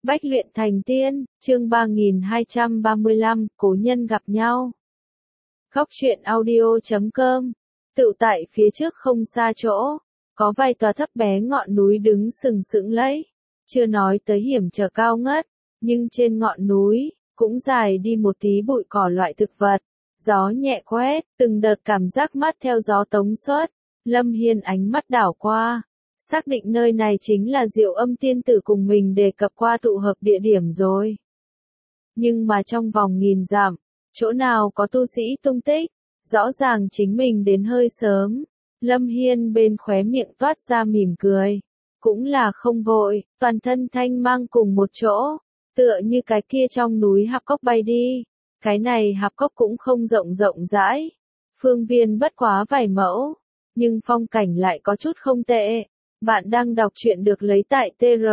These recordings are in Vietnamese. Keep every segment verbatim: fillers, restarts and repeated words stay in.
Bách luyện thành tiên, chương ba nghìn hai trăm ba mươi lăm, cố nhân gặp nhau. Góc truyện audio chấm com. Tựu tại phía trước không xa chỗ, có vài tòa thấp bé ngọn núi đứng sừng sững lấy. Chưa nói tới hiểm trở cao ngất, nhưng trên ngọn núi, cũng dài đi một tí bụi cỏ loại thực vật. Gió nhẹ quét, từng đợt cảm giác mát theo gió tống xuất. Lâm Hiên ánh mắt đảo qua. Xác định nơi này chính là Diệu Âm tiên tử cùng mình đề cập qua tụ hợp địa điểm rồi. Nhưng mà trong vòng nghìn dặm, chỗ nào có tu sĩ tung tích, rõ ràng chính mình đến hơi sớm. Lâm Hiên bên khóe miệng toát ra mỉm cười. Cũng là không vội, toàn thân thanh mang cùng một chỗ, tựa như cái kia trong núi hạp cốc bay đi. Cái này hạp cốc cũng không rộng rộng rãi, phương viên bất quá vài mẫu, nhưng phong cảnh lại có chút không tệ. Bạn đang đọc truyện được lấy tại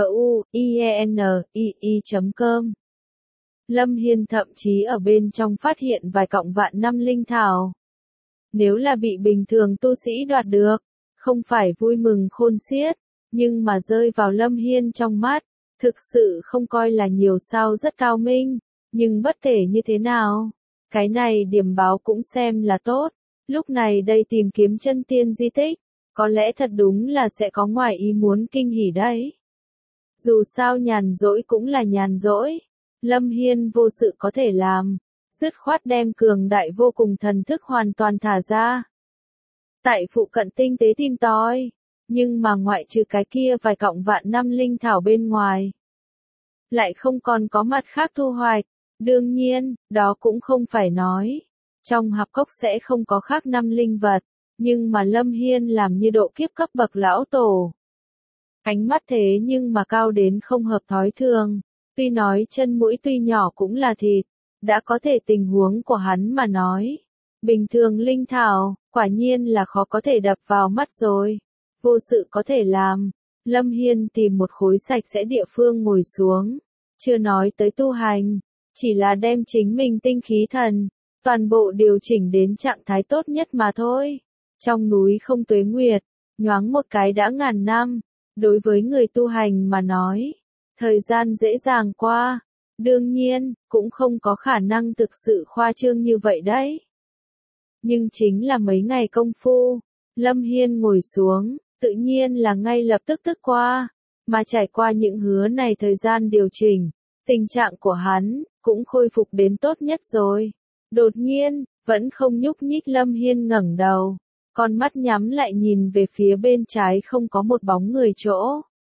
truyện chấm com. Lâm Hiên thậm chí ở bên trong phát hiện vài cọng vạn năm linh thảo. Nếu là bị bình thường tu sĩ đoạt được, không phải vui mừng khôn xiết, nhưng mà rơi vào Lâm Hiên trong mắt, thực sự không coi là nhiều sao rất cao minh, nhưng bất kể như thế nào, cái này điểm báo cũng xem là tốt. Lúc này đây tìm kiếm chân tiên di tích, có lẽ thật đúng là sẽ có ngoài ý muốn kinh hỉ đấy. Dù sao nhàn rỗi cũng là nhàn rỗi, Lâm Hiên vô sự có thể làm, dứt khoát đem cường đại vô cùng thần thức hoàn toàn thả ra. Tại phụ cận tinh tế tìm tòi, nhưng mà ngoại trừ cái kia vài cọng vạn năm linh thảo bên ngoài, lại không còn có mặt khác thu hoạch. Đương nhiên, đó cũng không phải nói, trong hạp cốc sẽ không có khác năm linh vật. Nhưng mà Lâm Hiên làm như độ kiếp cấp bậc lão tổ. Ánh mắt thế nhưng mà cao đến không hợp thói thường. Tuy nói chân mũi tuy nhỏ cũng là thịt. Đã có thể tình huống của hắn mà nói. Bình thường linh thảo, quả nhiên là khó có thể đập vào mắt rồi. Vô sự có thể làm. Lâm Hiên tìm một khối sạch sẽ địa phương ngồi xuống. Chưa nói tới tu hành. Chỉ là đem chính mình tinh khí thần. Toàn bộ điều chỉnh đến trạng thái tốt nhất mà thôi. Trong núi không tuế nguyệt, nhoáng một cái đã ngàn năm, đối với người tu hành mà nói, thời gian dễ dàng qua, đương nhiên, cũng không có khả năng thực sự khoa trương như vậy đấy. Nhưng chính là mấy ngày công phu, Lâm Hiên ngồi xuống, tự nhiên là ngay lập tức tức qua, mà trải qua những hứa này thời gian điều chỉnh, tình trạng của hắn, cũng khôi phục đến tốt nhất rồi. Đột nhiên, vẫn không nhúc nhích Lâm Hiên ngẩng đầu. Con mắt nhắm lại nhìn về phía bên trái không có một bóng người chỗ.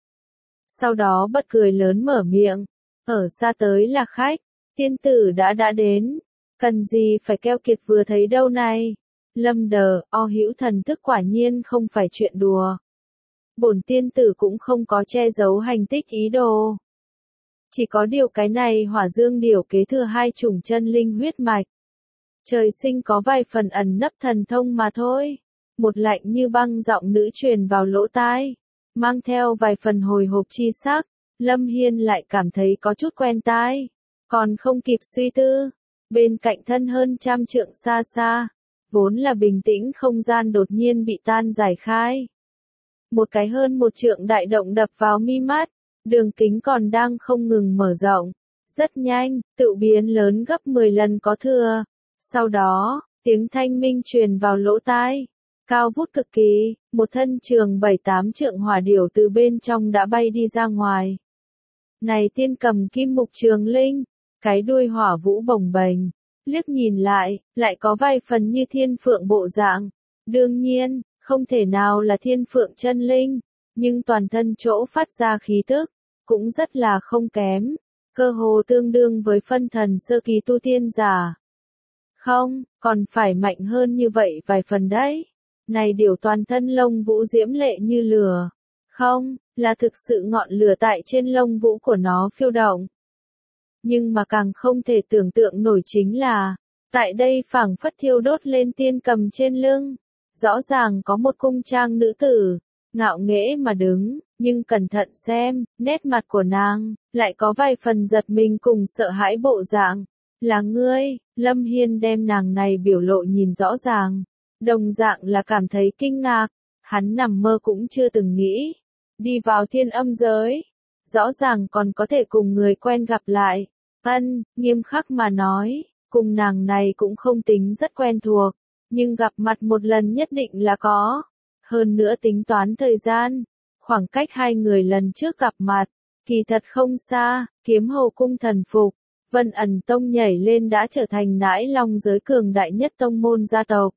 Sau đó bật cười lớn mở miệng. Ở xa tới là khách, tiên tử đã đã đến. Cần gì phải keo kiệt vừa thấy đâu này. Lâm đờ, o hữu thần thức quả nhiên không phải chuyện đùa. Bổn tiên tử cũng không có che giấu hành tích ý đồ. Chỉ có điều cái này hỏa dương điểu kế thừa hai chủng chân linh huyết mạch. Trời sinh có vài phần ẩn nấp thần thông mà thôi. Một lạnh như băng giọng nữ truyền vào lỗ tai, mang theo vài phần hồi hộp chi sắc. Lâm Hiên lại cảm thấy có chút quen tai, còn không kịp suy tư, bên cạnh thân hơn trăm trượng xa xa, vốn là bình tĩnh không gian đột nhiên bị tan giải khai. Một cái hơn một trượng đại động đập vào mi mắt, đường kính còn đang không ngừng mở rộng, rất nhanh, tự biến lớn gấp mười lần có thừa. Sau đó, tiếng thanh minh truyền vào lỗ tai. Cao vút cực kỳ, một thân trường bảy tám trượng hỏa điểu từ bên trong đã bay đi ra ngoài. Này tiên cầm kim mục trường linh, cái đuôi hỏa vũ bồng bềnh, liếc nhìn lại, lại có vài phần như thiên phượng bộ dạng. Đương nhiên, không thể nào là thiên phượng chân linh, nhưng toàn thân chỗ phát ra khí tức, cũng rất là không kém, cơ hồ tương đương với phân thần sơ kỳ tu tiên giả. Không, còn phải mạnh hơn như vậy vài phần đấy. Này điểu toàn thân lông vũ diễm lệ như lửa. Không, là thực sự ngọn lửa tại trên lông vũ của nó phiêu động. Nhưng mà càng không thể tưởng tượng nổi chính là, tại đây phảng phất thiêu đốt lên tiên cầm trên lưng. Rõ ràng có một cung trang nữ tử, ngạo nghễ mà đứng, nhưng cẩn thận xem, nét mặt của nàng, lại có vài phần giật mình cùng sợ hãi bộ dạng. Là ngươi, Lâm Hiên đem nàng này biểu lộ nhìn rõ ràng. Đồng dạng là cảm thấy kinh ngạc, hắn nằm mơ cũng chưa từng nghĩ. Đi vào thiên âm giới. rõ ràng còn có thể cùng người quen gặp lại. Ân, nghiêm khắc mà nói, cùng nàng này cũng không tính rất quen thuộc, nhưng gặp mặt một lần nhất định là có. Hơn nữa tính toán thời gian, khoảng cách hai người lần trước gặp mặt, kỳ thật không xa, Kiếm Hầu cung thần phục, Vân Ẩn Tông nhảy lên đã trở thành nãi long giới cường đại nhất tông môn gia tộc.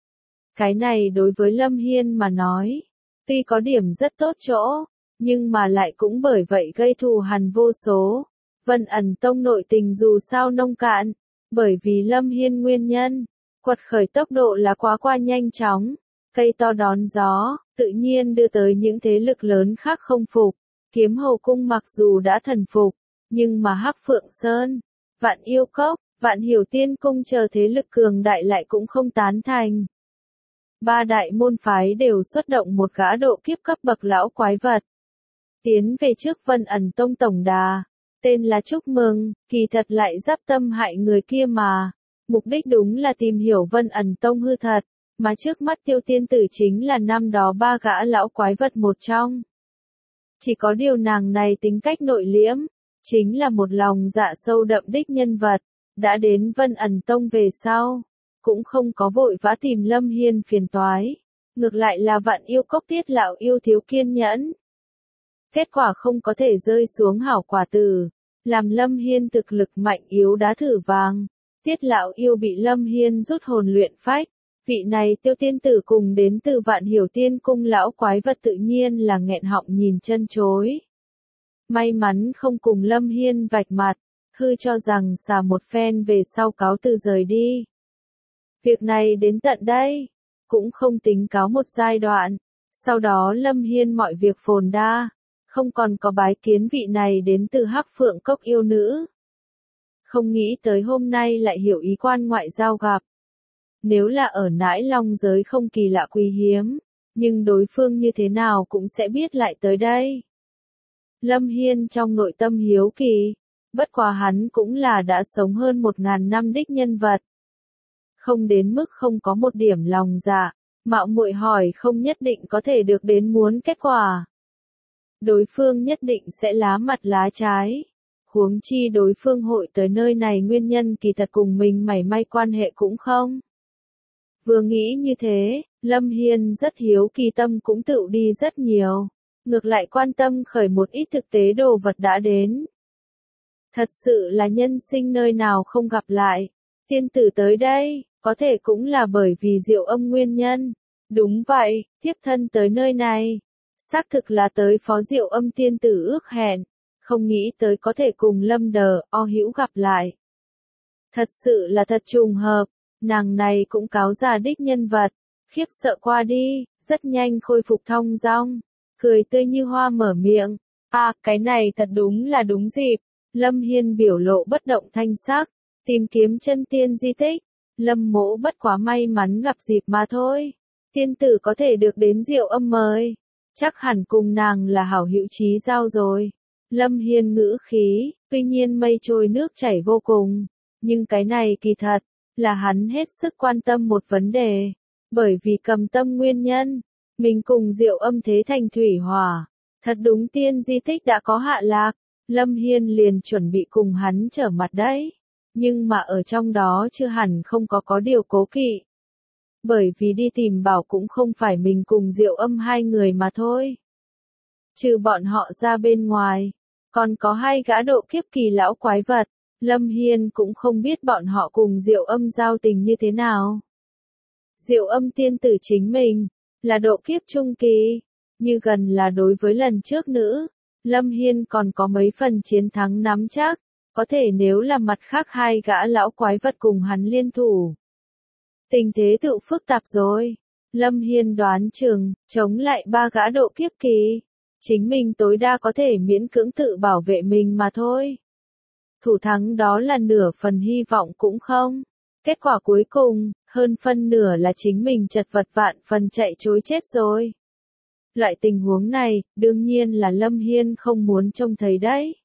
Cái này đối với Lâm Hiên mà nói, tuy có điểm rất tốt chỗ, nhưng mà lại cũng bởi vậy gây thù hằn vô số. Vân Ẩn Tông nội tình dù sao nông cạn, bởi vì Lâm Hiên nguyên nhân, quật khởi tốc độ là quá qua nhanh chóng, cây to đón gió, tự nhiên đưa tới những thế lực lớn khác không phục. Kiếm Hầu cung mặc dù đã thần phục, nhưng mà Hắc Phượng Sơn, Vạn Yêu Cốc, Vạn Hiểu Tiên cung chờ thế lực cường đại lại cũng không tán thành. Ba đại môn phái đều xuất động một gã độ kiếp cấp bậc lão quái vật. Tiến về trước Vân Ẩn Tông tổng đà, tên là chúc mừng, kỳ thật lại giáp tâm hại người kia mà. Mục đích đúng là tìm hiểu Vân Ẩn Tông hư thật, mà trước mắt Tiêu Tiên Tử chính là năm đó ba gã lão quái vật một trong. Chỉ có điều nàng này tính cách nội liễm, chính là một lòng dạ sâu đậm đích nhân vật, đã đến Vân Ẩn Tông về sau, cũng không có vội vã tìm Lâm Hiên phiền toái, ngược lại là Vạn Yêu Cốc Tiết lão yêu thiếu kiên nhẫn. Kết quả không có thể rơi xuống hảo quả tử, làm Lâm Hiên thực lực mạnh yếu đá thử vàng. Tiết lão yêu bị Lâm Hiên rút hồn luyện phách, vị này Tiêu Tiên Tử cùng đến từ Vạn Hiểu Tiên cung lão quái vật tự nhiên là nghẹn họng nhìn chân chối. May mắn không cùng Lâm Hiên vạch mặt, hư cho rằng xà một phen về sau cáo từ rời đi. Việc này đến tận đây, cũng không tính cáo một giai đoạn, sau đó Lâm Hiên mọi việc phồn đa, không còn có bái kiến vị này đến từ Hắc Phượng Cốc yêu nữ. Không nghĩ tới hôm nay lại hiểu ý quan ngoại giao gặp. Nếu là ở nãi long giới không kỳ lạ quý hiếm, nhưng đối phương như thế nào cũng sẽ biết lại tới đây. Lâm Hiên trong nội tâm hiếu kỳ, bất quá hắn cũng là đã sống hơn một ngàn năm đích nhân vật. Không đến mức không có một điểm lòng dạ, mạo muội hỏi không nhất định có thể được đến muốn kết quả. Đối phương nhất định sẽ lá mặt lá trái. Huống chi đối phương hội tới nơi này nguyên nhân kỳ thật cùng mình mảy may quan hệ cũng không. Vừa nghĩ như thế, Lâm Hiên rất hiếu kỳ tâm cũng tự đi rất nhiều, ngược lại quan tâm khởi một ít thực tế đồ vật đã đến. Thật sự là nhân sinh nơi nào không gặp lại, tiên tử tới đây, có thể cũng là bởi vì Diệu Âm nguyên nhân. Đúng vậy, tiếp thân tới nơi này, xác thực là tới phó Diệu Âm tiên tử ước hẹn. Không nghĩ tới có thể cùng Lâm Đờ, O Hữu gặp lại. Thật sự là thật trùng hợp, nàng này cũng cáo già đích nhân vật, khiếp sợ qua đi, rất nhanh khôi phục thong dong, cười tươi như hoa mở miệng. À, cái này thật đúng là đúng dịp. Lâm Hiên biểu lộ bất động thanh sắc, tìm kiếm chân tiên di tích. Lâm mỗ bất quá may mắn gặp dịp mà thôi. Tiên tử có thể được đến Diệu Âm mời, chắc hẳn cùng nàng là hảo hữu chí giao rồi. Lâm Hiên ngữ khí, tuy nhiên mây trôi nước chảy vô cùng, nhưng cái này kỳ thật, là hắn hết sức quan tâm một vấn đề, bởi vì cầm tâm nguyên nhân, mình cùng Diệu Âm thế thành thủy hỏa, thật đúng tiên di tích đã có hạ lạc, Lâm Hiên liền chuẩn bị cùng hắn trở mặt đấy, nhưng mà ở trong đó chưa hẳn không có có điều cố kỵ, bởi vì đi tìm bảo cũng không phải mình cùng Diệu Âm hai người mà thôi. Trừ bọn họ ra bên ngoài, còn có hai gã độ kiếp kỳ lão quái vật, Lâm Hiên cũng không biết bọn họ cùng Diệu Âm giao tình như thế nào. Diệu Âm tiên tử chính mình, là độ kiếp trung kỳ, như gần là đối với lần trước nữ, Lâm Hiên còn có mấy phần chiến thắng nắm chắc, có thể nếu là mặt khác hai gã lão quái vật cùng hắn liên thủ. Tình thế tự phức tạp rồi, Lâm Hiên đoán chừng, chống lại ba gã độ kiếp kỳ. Chính mình tối đa có thể miễn cưỡng tự bảo vệ mình mà thôi. Thủ thắng đó là nửa phần hy vọng cũng không. Kết quả cuối cùng, hơn phân nửa là chính mình chật vật vạn phần chạy trối chết rồi. Loại tình huống này, đương nhiên là Lâm Hiên không muốn trông thấy đấy.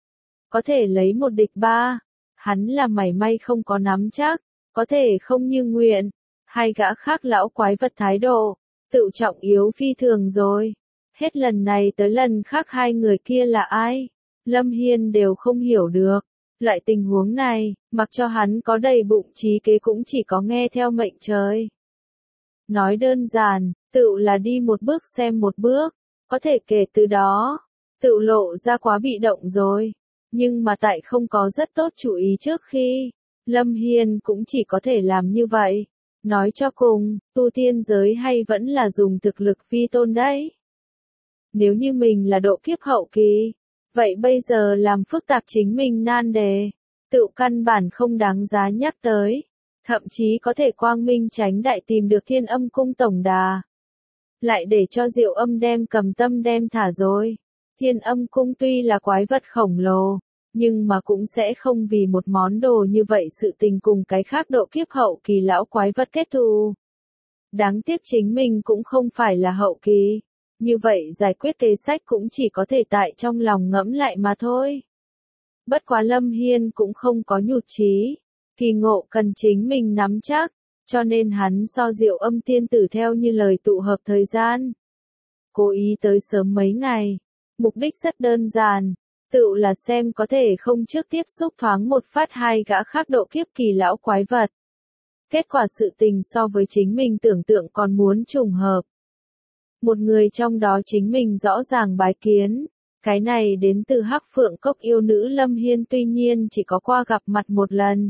Có thể lấy một địch ba, hắn là mảy may không có nắm chắc, có thể không như nguyện. Hai gã khác lão quái vật thái độ, tự trọng yếu phi thường rồi. Hết lần này tới lần khác hai người kia là ai? Lâm Hiên đều không hiểu được. Loại tình huống này, mặc cho hắn có đầy bụng trí kế cũng chỉ có nghe theo mệnh trời. Nói đơn giản, tựu là đi một bước xem một bước, có thể kể từ đó, tựu lộ ra quá bị động rồi. Nhưng mà tại không có rất tốt chú ý trước khi, Lâm Hiên cũng chỉ có thể làm như vậy. Nói cho cùng, tu tiên giới hay vẫn là dùng thực lực vi tôn đấy. Nếu như mình là độ kiếp hậu kỳ, vậy bây giờ làm phức tạp chính mình nan đề, tự căn bản không đáng giá nhắc tới, thậm chí có thể quang minh tránh đại tìm được Thiên Âm Cung tổng đà. Lại để cho Diệu Âm đem cầm tâm đem thả rồi. Thiên Âm Cung tuy là quái vật khổng lồ, nhưng mà cũng sẽ không vì một món đồ như vậy sự tình cùng cái khác độ kiếp hậu kỳ lão quái vật kết thù. Đáng tiếc chính mình cũng không phải là hậu kỳ. Như vậy giải quyết kế sách cũng chỉ có thể tại trong lòng ngẫm lại mà thôi. Bất quá Lâm Hiên cũng không có nhụt chí, kỳ ngộ cần chính mình nắm chắc, cho nên hắn so Diệu Âm tiên tử theo như lời tụ hợp thời gian. Cố ý tới sớm mấy ngày, mục đích rất đơn giản, tự là xem có thể không trước tiếp xúc thoáng một phát hai gã khác độ kiếp kỳ lão quái vật. Kết quả sự tình so với chính mình tưởng tượng còn muốn trùng hợp. Một người trong đó chính mình rõ ràng bái kiến, cái này đến từ Hắc Phượng Cốc yêu nữ Lâm Hiên tuy nhiên chỉ có qua gặp mặt một lần.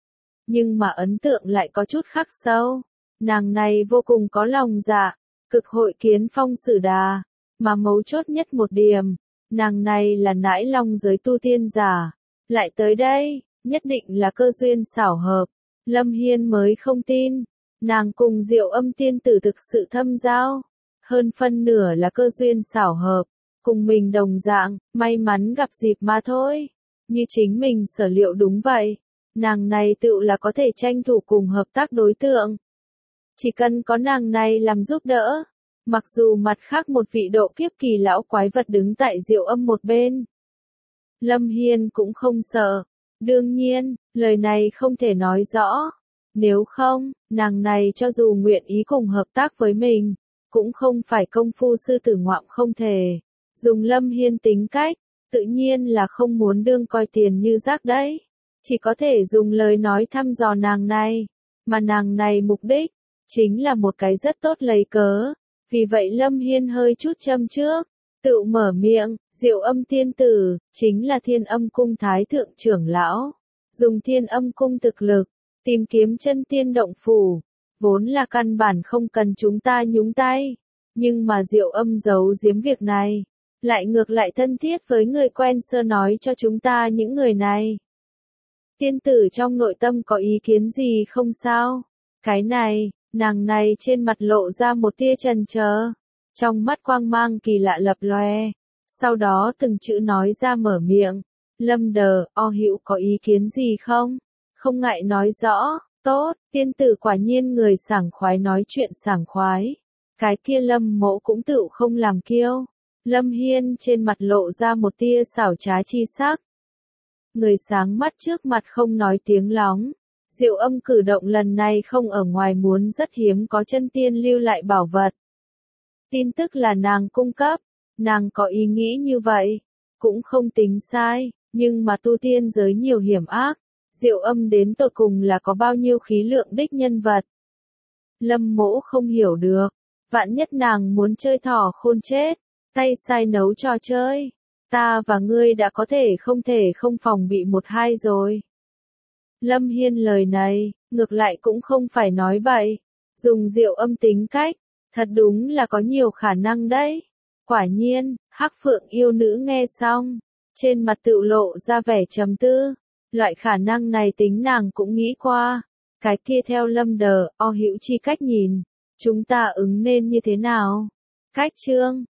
Nhưng mà ấn tượng lại có chút khắc sâu, nàng này vô cùng có lòng dạ, cực hội kiến phong sử đà, mà mấu chốt nhất một điểm, nàng này là nãi long giới tu tiên giả, lại tới đây, nhất định là cơ duyên xảo hợp, Lâm Hiên mới không tin, nàng cùng Diệu Âm tiên tử thực sự thâm giao. Hơn phân nửa là cơ duyên xảo hợp, cùng mình đồng dạng, may mắn gặp dịp mà thôi. Như chính mình sở liệu đúng vậy, nàng này tự là có thể tranh thủ cùng hợp tác đối tượng. Chỉ cần có nàng này làm giúp đỡ, mặc dù mặt khác một vị độ kiếp kỳ lão quái vật đứng tại Diệu Âm một bên. Lâm Hiên cũng không sợ, đương nhiên, lời này không thể nói rõ. Nếu không, nàng này cho dù nguyện ý cùng hợp tác với mình, cũng không phải công phu sư tử ngoạm không thể. Dùng Lâm Hiên tính cách, tự nhiên là không muốn đương coi tiền như rác đấy. Chỉ có thể dùng lời nói thăm dò nàng này. Mà nàng này mục đích, chính là một cái rất tốt lấy cớ. Vì vậy Lâm Hiên hơi chút châm trước, tự mở miệng, Diệu Âm tiên tử, chính là Thiên Âm Cung Thái Thượng trưởng lão. Dùng Thiên Âm Cung thực lực, tìm kiếm chân tiên động phủ. Vốn là căn bản không cần chúng ta nhúng tay, nhưng mà Diệu Âm giấu giếm việc này, lại ngược lại thân thiết với người quen sơ nói cho chúng ta những người này. Tiên tử trong nội tâm có ý kiến gì không sao? Cái này, nàng này trên mặt lộ ra một tia chần chờ, trong mắt quang mang kỳ lạ lập lòe, sau đó từng chữ nói ra mở miệng, Lâm Đờ, O Hữu có ý kiến gì không? Không ngại nói rõ. Tốt, tiên tử quả nhiên người sảng khoái nói chuyện sảng khoái. Cái kia Lâm Mỗ cũng tự không làm kiêu. Lâm Hiên trên mặt lộ ra một tia xảo trá chi sắc. Người sáng mắt trước mặt không nói tiếng lóng. Diệu Âm cử động lần này không ở ngoài muốn rất hiếm có chân tiên lưu lại bảo vật. Tin tức là nàng cung cấp, nàng có ý nghĩ như vậy, cũng không tính sai, nhưng mà tu tiên giới nhiều hiểm ác. Diệu Âm đến tột cùng là có bao nhiêu khí lượng đích nhân vật. Lâm Mỗ không hiểu được, vạn nhất nàng muốn chơi thỏ khôn chết, tay sai nấu trò chơi, ta và ngươi đã có thể không thể không phòng bị một hai rồi. Lâm Hiên lời này, ngược lại cũng không phải nói bậy, dùng Diệu Âm tính cách, thật đúng là có nhiều khả năng đấy. Quả nhiên, Hắc Phượng yêu nữ nghe xong, trên mặt tự lộ ra vẻ trầm tư. Loại khả năng này tính nàng cũng nghĩ qua. Cái kia theo Lâm Đờ, O Hữu chi cách nhìn. Chúng ta ứng nên như thế nào? Cách chương.